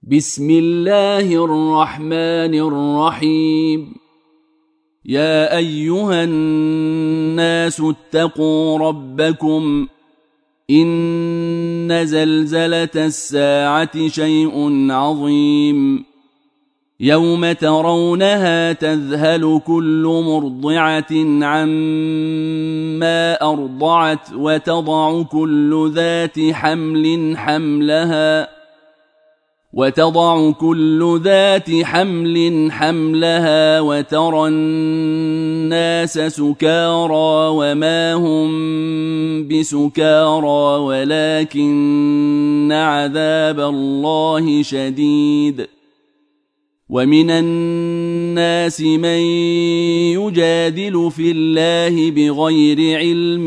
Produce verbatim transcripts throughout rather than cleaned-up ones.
بسم الله الرحمن الرحيم. يا أيها الناس اتقوا ربكم إن زلزلة الساعة شيء عظيم يوم ترونها تذهل كل مرضعة عما أرضعت وتضع كل ذات حمل حملها وتضع كل ذات حمل حملها وترى الناس سكارى وما هم بسكارى ولكن عذاب الله شديد. ومن الناس من يجادل في الله بغير علم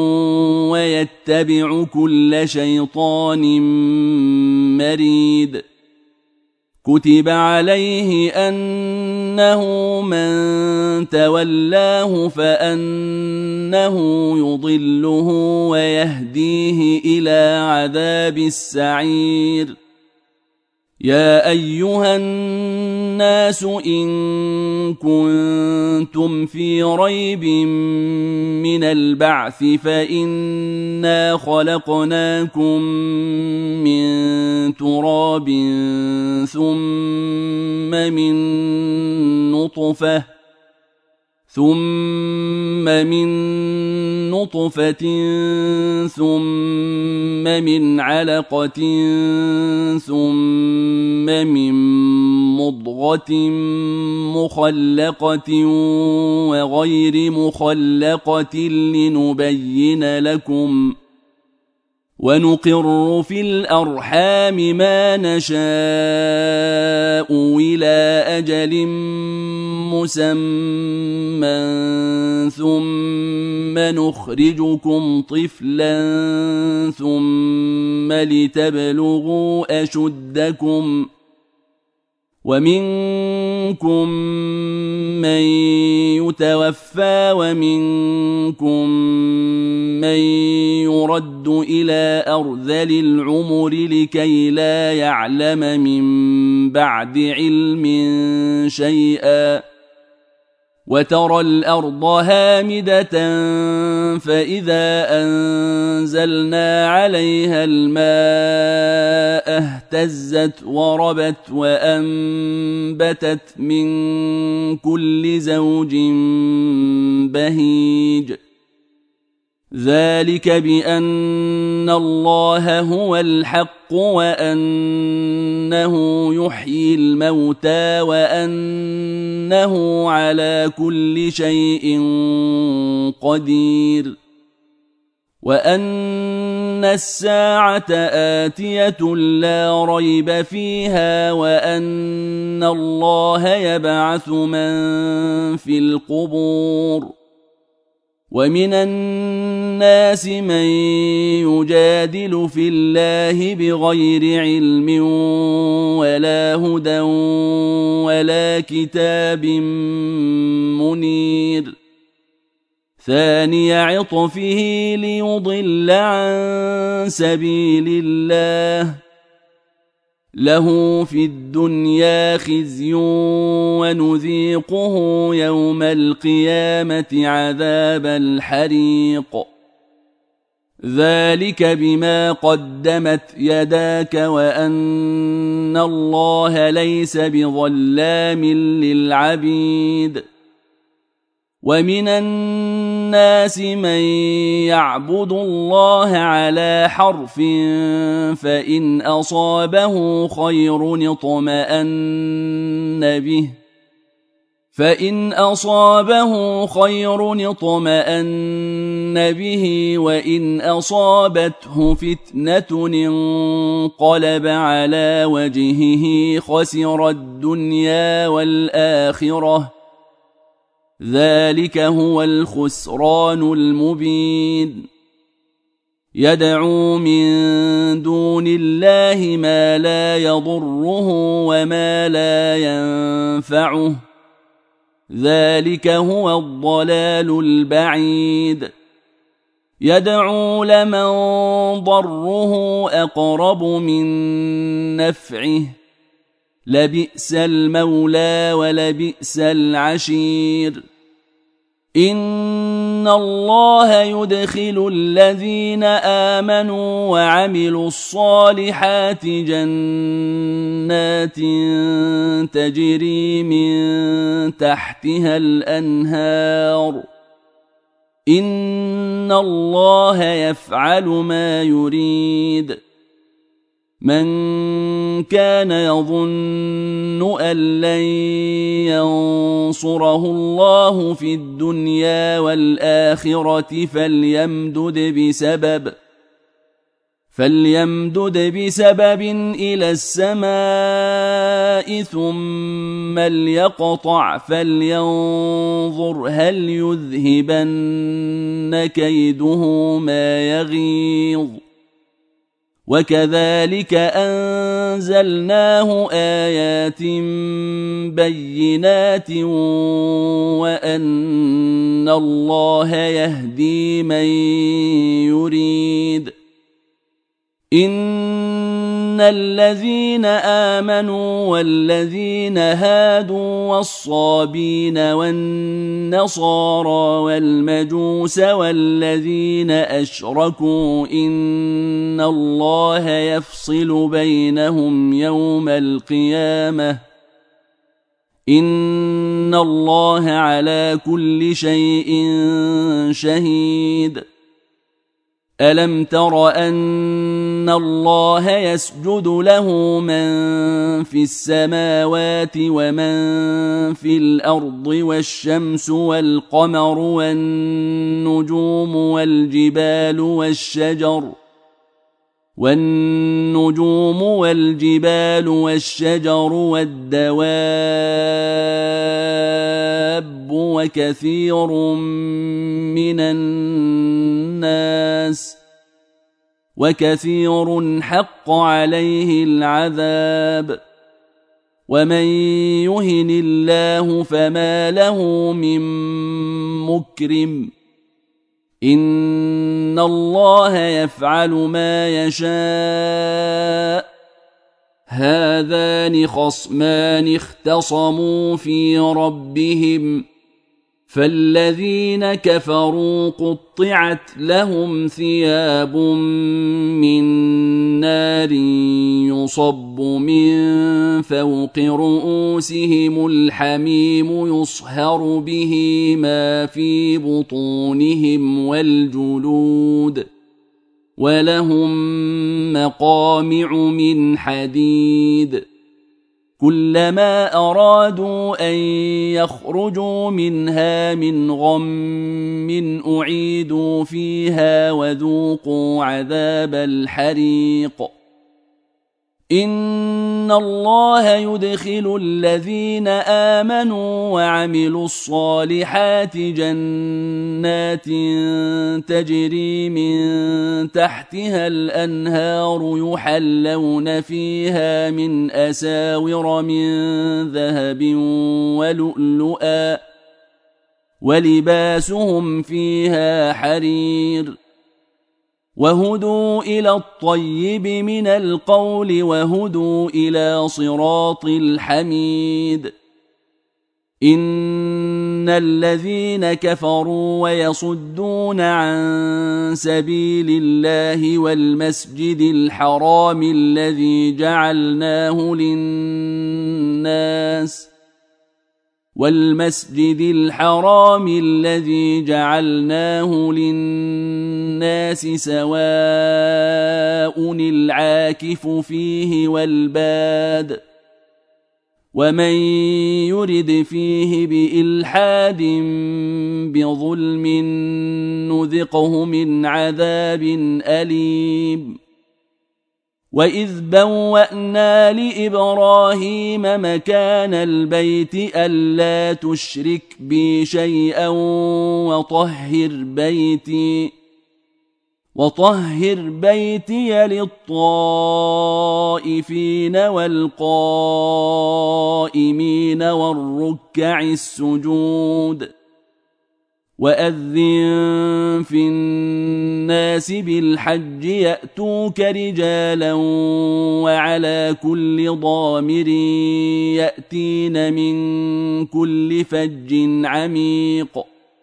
ويتبع كل شيطان مريد. كتب عليه أنه من تولاه فأنه يضله ويهديه إلى عذاب السعير. يا أيها الناس إن كنتم في ريب من البعث فإنا خلقناكم من تراب ثم من نطفة ثم من نطفة ثم من علقة ثم من مضغة مخلقة وغير مخلقة لنبين لكم ونقر في الأرحام ما نشاء إلى أجل مسمى ثم نخرجكم طفلا ثم لتبلغوا أشدكم ومنكم من يتوفى ومنكم من يرد إلى أرذل العمر لكي لا يعلم من بعد علم شيئا. وترى الأرض هامدة فإذا أنزلنا عليها الماء اهتزت وربت وأنبتت من كل زوج بهيج. ذلك بأن الله هو الحق وأنه يحيي الموتى وأنه على كل شيء قدير وأن الساعة آتية لا ريب فيها وأن الله يبعث من في القبور. ومن الناس من يجادل في الله بغير علم ولا هدى ولا كتاب منير. ثاني عطفه ليضل عن سبيل الله له في الدنيا خزي ونذيقه يوم القيامة عذاب الحريق. ذلك بما قدمت يداك وأن الله ليس بظلام للعبيد. ومن الناس من يعبد الله على حرف فإن أصابه خير اطمأن به فإن أصابه خير اطمأن به وإن أصابته فتنة انقلب على وجهه خسر الدنيا والآخرة. ذلك هو الخسران المبين. يدعو من دون الله ما لا يضره وما لا ينفعه. ذلك هو الضلال البعيد. يدعو لمن ضره أقرب من نفعه لبئس المولى ولبئس العشير إن الله يدخل الذين آمنوا وعملوا الصالحات جنات تجري من تحتها الأنهار إن الله يفعل ما يريد من كان يظن أن لن ينصره الله في الدنيا والآخرة فليمدد بسبب فليمدد بسبب إلى السماء ثم ليقطع فلينظر هل يذهبن كيده ما يغيظ وكذلك أنزلناه آيات بينات وأن الله يهدي من يريد إن الذين آمنوا والذين هادوا والصابين والنصارى والمجوس والذين أشركوا إن الله يفصل بينهم يوم القيامة إن الله على كل شيء شهيد ألم تر أن الله يسجد له من في السماوات ومن في الأرض والشمس والقمر والنجوم والجبال والشجر والنجوم والجبال والشجر والدواب وكثير من الناس وكثير حق عليه العذاب ومن يهن الله فما له من مكرم إن الله يفعل ما يشاء هذان خصمان اختصموا في ربهم فالذين كفروا قطعت لهم ثياب من نار يصب من فوق رؤوسهم الحميم يصهر به ما في بطونهم والجلود ولهم مقامع من حديد كلما أرادوا أن يخرجوا منها من غم أعيدوا فيها وذوقوا عذاب الحريق إن الله يدخل الذين آمنوا وعملوا الصالحات جنات تجري من تحتها الأنهار يحلون فيها من أساور من ذهب ولؤلؤا ولباسهم فيها حرير وهدوا إلى الطيب من القول وهدوا إلى صراط الحميد إن الذين كفروا ويصدون عن سبيل الله والمسجد الحرام الذي جعلناه للناس والمسجد الحرام الذي جعلناه للناس سواء العاكف فيه والباد ومن يرد فيه بإلحاد بظلم نذقه من عذاب أليم وإذ بوأنا لإبراهيم مكان البيت ألا تشرك بي شيئا وطهر بيتي وطهر بيتي للطائفين والقائمين والركع السجود وأذن في الناس بالحج يأتوك رجالا وعلى كل ضامر يأتين من كل فج عميق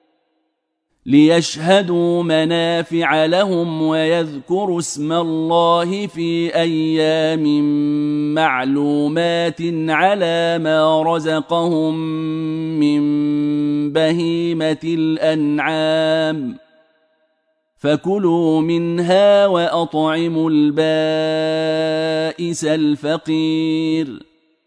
ليشهدوا منافع لهم ويذكروا اسم الله في أيام معلومات على ما رزقهم من بهيمة الأنعام فكلوا منها وأطعموا البائس الفقير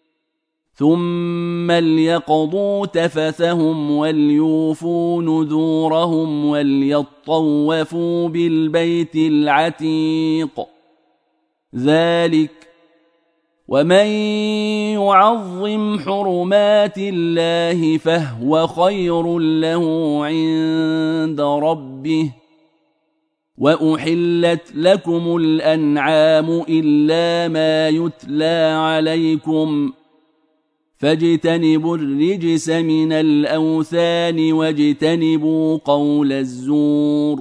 ثم ليقضوا تفثهم وليوفوا نذورهم وليطوفوا بالبيت العتيق ذلك ومن يعظم حرمات الله فهو خير له عند ربه وأحلت لكم الأنعام إلا ما يتلى عليكم فاجتنبوا الرجس من الأوثان واجتنبوا قول الزور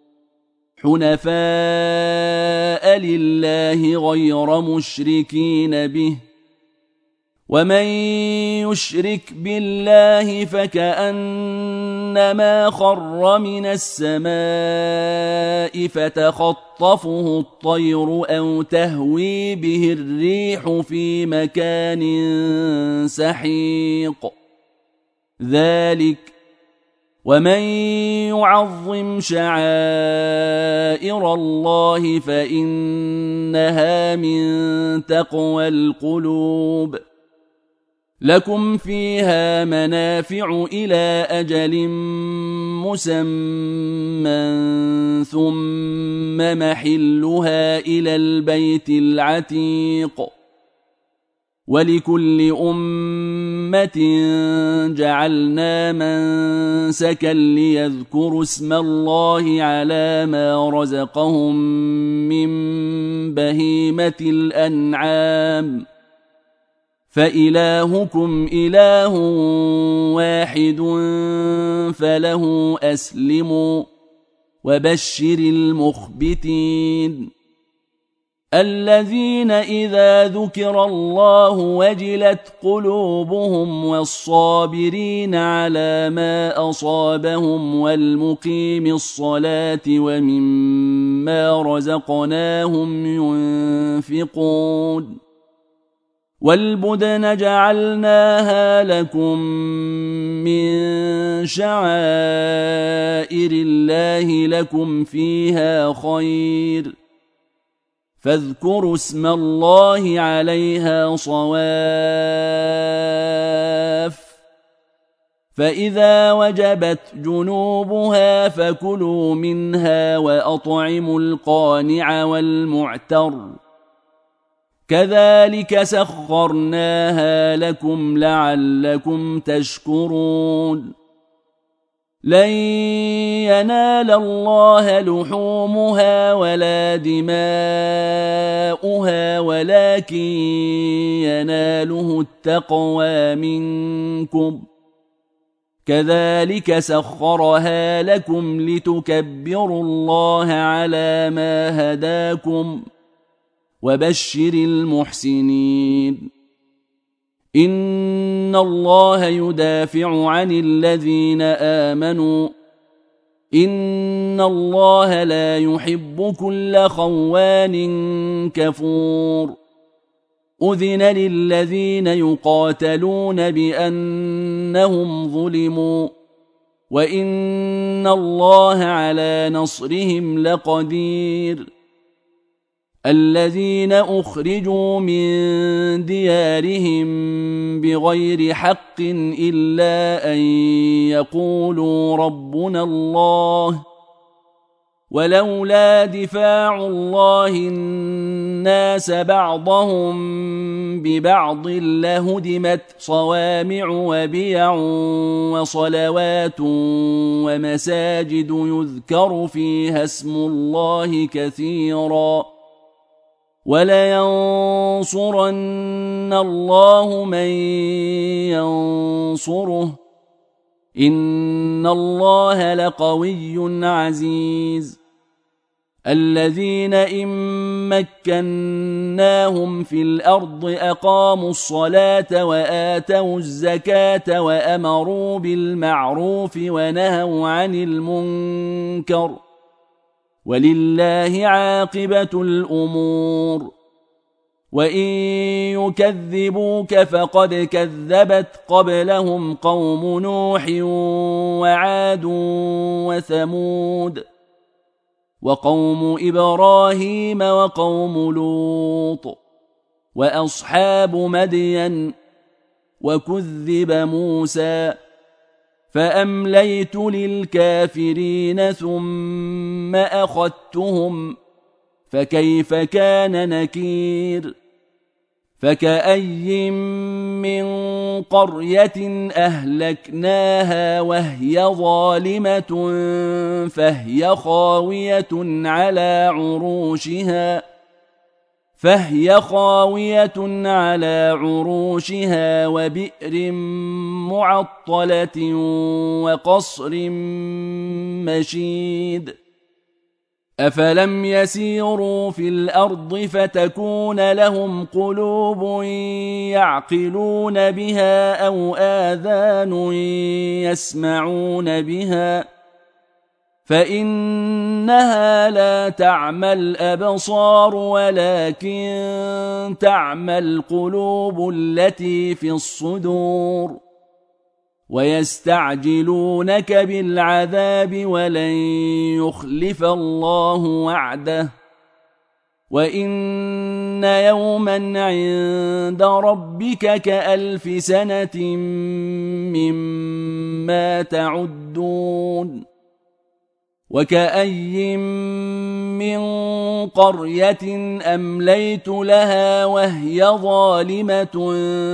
حنفاء لله غير مشركين به ومن يشرك بالله فكأنما خر من السماء فتخطفه الطير أو تهوي به الريح في مكان سحيق ذلك ومن يعظم شعائر الله فإنها من تقوى القلوب لكم فيها منافع إلى أجل مسمى ثم محلها إلى البيت العتيق ولكل أمة جعلنا منسكا ليذكروا اسم الله على ما رزقهم من بهيمة الأنعام فإلهكم إله واحد فله أسلموا وبشر المخبتين الذين إذا ذكر الله وجلت قلوبهم والصابرين على ما أصابهم والمقيم الصلاة ومما رزقناهم ينفقون والبدن جعلناها لكم من شعائر الله لكم فيها خير فاذكروا اسم الله عليها صواف فإذا وجبت جنوبها فكلوا منها وأطعموا القانع والمعتر كذلك سخرناها لكم لعلكم تشكرون لن ينال الله لحومها ولا دماؤها ولكن يناله التقوى منكم كذلك سخرها لكم لتكبروا الله على ما هداكم وبشر المحسنين إن الله يدافع عن الذين آمنوا إن الله لا يحب كل خوان كفور أذن للذين يقاتلون بأنهم ظلموا وإن الله على نصرهم لقدير الذين أخرجوا من ديارهم بغير حق إلا أن يقولوا ربنا الله ولولا دفاع الله الناس بعضهم ببعض لهدمت صوامع وبيع وصلوات ومساجد يذكر فيها اسم الله كثيرا ولينصرن الله من ينصره إن الله لقوي عزيز. الذين إن مكناهم في الأرض أقاموا الصلاة وآتوا الزكاة وأمروا بالمعروف ونهوا عن المنكر ولله عاقبة الأمور. وإن يكذبوك فقد كذبت قبلهم قوم نوح وعاد وثمود وقوم إبراهيم وقوم لوط وأصحاب مدين وكذب موسى فأمليت للكافرين ثم أخذتهم فكيف كان نكير. فكأي من قرية أهلكناها وهي ظالمة فهي خاوية على عروشها فهي خاوية على عروشها وبئر معطلة وقصر مشيد. أفلم يسيروا في الأرض فتكون لهم قلوب يعقلون بها أو آذان يسمعون بها فإنها لا تعمى الأبصار ولكن تعمى القلوب التي في الصدور. ويستعجلونك بالعذاب ولن يخلف الله وعده وإن يوما عند ربك كألف سنة مما تعدون. وكأي من قرية أمليت لها وهي ظالمة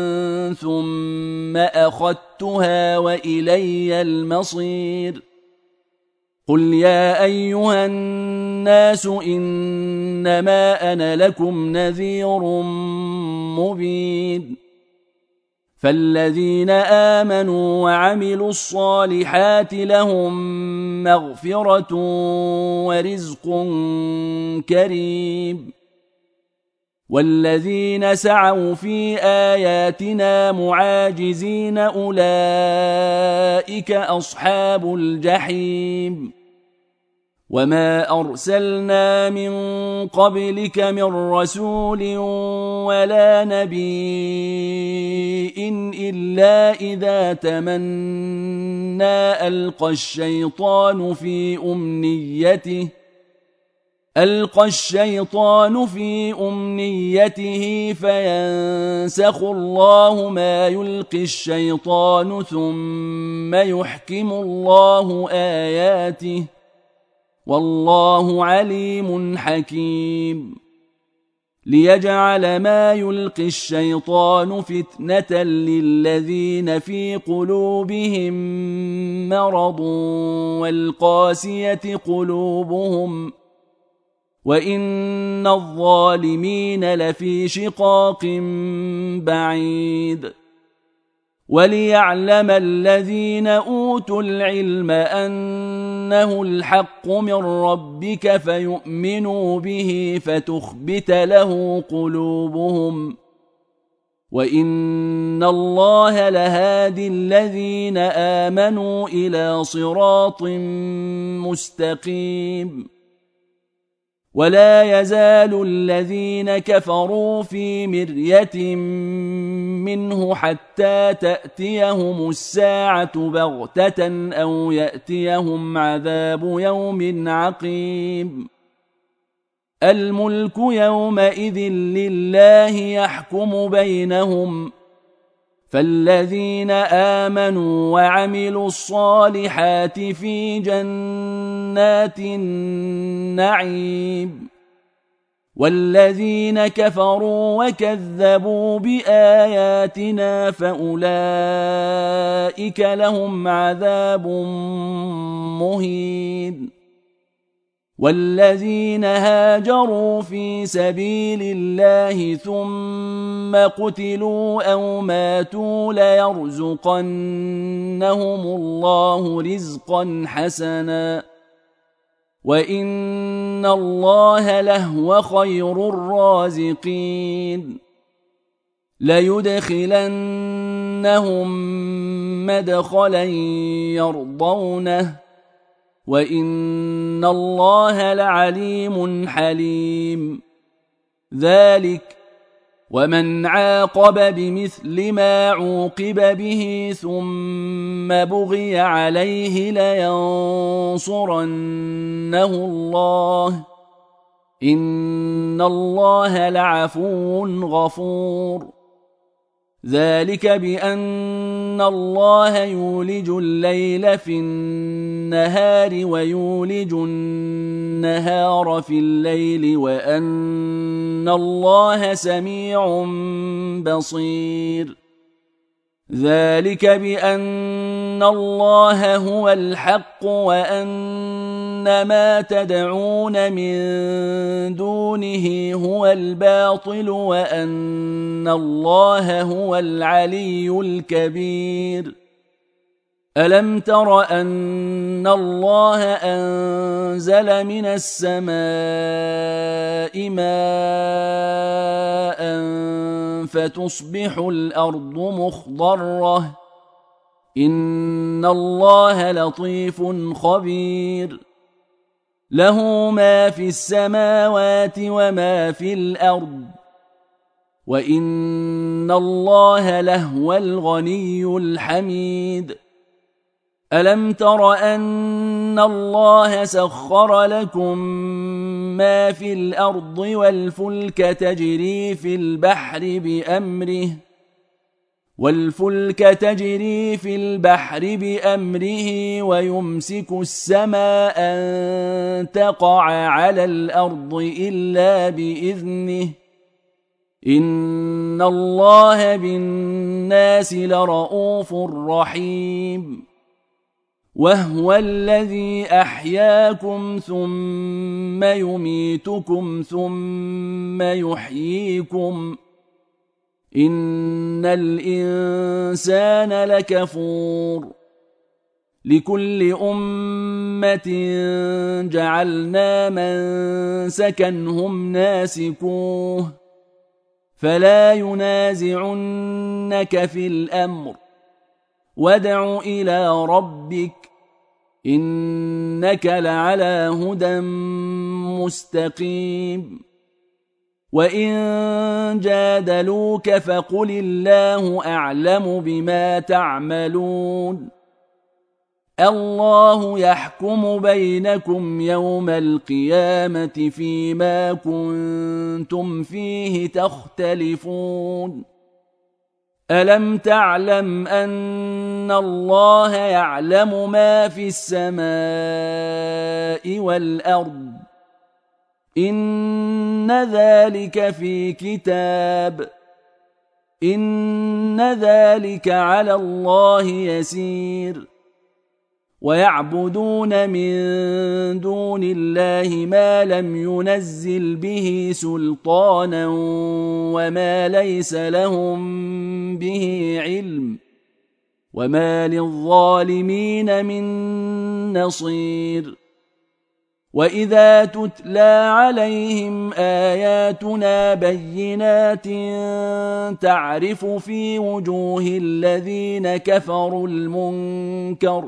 ثم أخذتها وإلي المصير. قل يا أيها الناس إنما أنا لكم نذير مبين. فالذين آمنوا وعملوا الصالحات لهم مغفرة ورزق كريم. والذين سعوا في آياتنا معاجزين أولئك أصحاب الجحيم. وما أرسلنا من قبلك من رسول ولا نبي إلا إذا تمنى ألقى الشيطان في أمنيته ألقى الشيطان في أمنيته فينسخ الله ما يلقي الشيطان ثم يحكم الله آياته والله عليم حكيم. ليجعل ما يلقي الشيطان فتنة للذين في قلوبهم مرض والقاسية قلوبهم وإن الظالمين لفي شقاق بعيد. وليعلم الذين أوتوا العلم أنه الحق من ربك فيؤمنوا به فتخبت له قلوبهم وإن الله لهادي الذين آمنوا إلى صراط مستقيم. ولا يزال الذين كفروا في مرية منه حتى تأتيهم الساعة بغتة أو يأتيهم عذاب يوم عقيم. الملك يومئذ لله يحكم بينهم فالذين آمنوا وعملوا الصالحات في جنات النعيم والذين كفروا وكذبوا بآياتنا فأولئك لهم عذاب مهين. والذين هاجروا في سبيل الله ثم قتلوا أو ماتوا ليرزقنهم الله رزقا حسنا وإن الله لهو خير الرازقين ليدخلنهم مدخلا يرضونه وإن الله لعليم حليم ذلك ومن عاقب بمثل ما عوقب به ثم بغي عليه لينصرنه الله إن الله لعفو غفور ذلك بأن الله يولج الليل في النهار ويولج النهار في الليل وأن الله سميع بصير ذلك بأن الله هو الحق وأن ما تدعون من دونه هو الباطل وأن الله هو العلي الكبير ألم تر أن الله أنزل من السماء ماء فتصبح الأرض مخضرة إن الله لطيف خبير له ما في السماوات وما في الأرض وإن الله لهو الغني الحميد ألم تر أن الله سخر لكم ما في الأرض والفلك تجري في البحر بأمره والفلك تجري في البحر بأمره ويمسك السماء أن تقع على الأرض إلا بإذنه إن الله بالناس لرؤوف رحيم وهو الذي أحياكم ثم يميتكم ثم يحييكم إن الإنسان لكفور لكل أمة جعلنا منسكا هم ناسكوه فلا ينازعنك في الأمر وادع إلى ربك إنك لعلى هدى مستقيم وإن جادلوك فقل الله أعلم بما تعملون الله يحكم بينكم يوم القيامة فيما كنتم فيه تختلفون ألم تعلم أن الله يعلم ما في السماء والأرض إن ذلك في كتاب إن ذلك على الله يسير ويعبدون من دون الله ما لم ينزل به سلطانا وما ليس لهم به علم وما للظالمين من نصير وإذا تتلى عليهم آياتنا بينات تعرف في وجوه الذين كفروا المنكر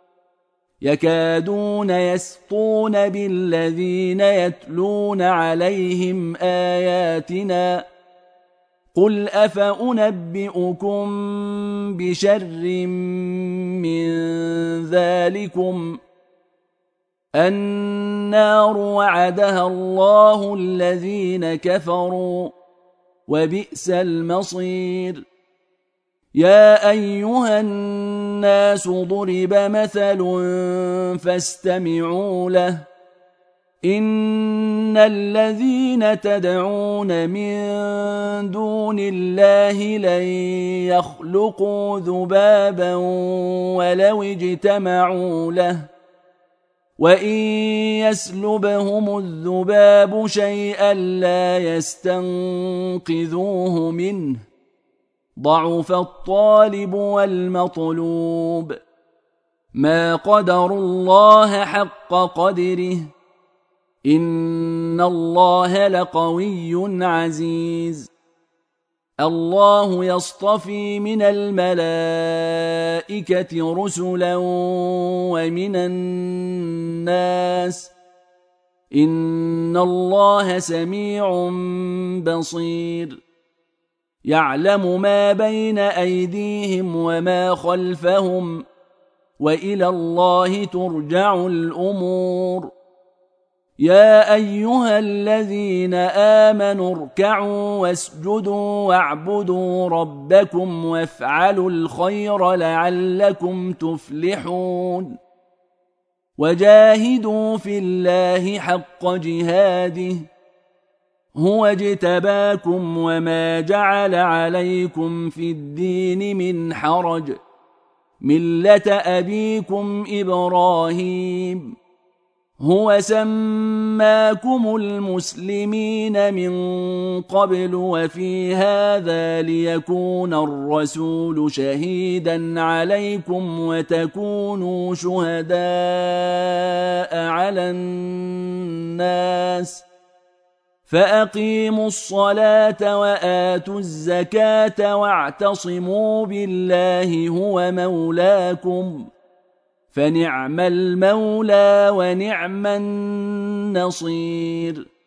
يكادون يسطون بالذين يتلون عليهم آياتنا قل أفأنبئكم بشر من ذلكم النار وعدها الله الذين كفروا وبئس المصير يا أيها الناس ضرب مثل فاستمعوا له إن الذين تدعون من دون الله لن يخلقوا ذبابا ولو اجتمعوا له وإن يسلبهم الذباب شيئا لا يستنقذوه منه ضعف الطالب والمطلوب ما قدروا الله حق قدره إن الله لقوي عزيز الله يصطفي من الملائكة رسلا ومن الناس إن الله سميع بصير يعلم ما بين أيديهم وما خلفهم وإلى الله ترجع الأمور يا أيها الذين آمنوا اركعوا واسجدوا واعبدوا ربكم وافعلوا الخير لعلكم تفلحون وجاهدوا في الله حق جهاده هو اجتباكم وما جعل عليكم في الدين من حرج ملة أبيكم إبراهيم هو سماكم المسلمين من قبل وفي هذا ليكون الرسول شهيدا عليكم وتكونوا شهداء على الناس فأقيموا الصلاة وآتوا الزكاة واعتصموا بالله هو مولاكم فنعم المولى ونعم النصير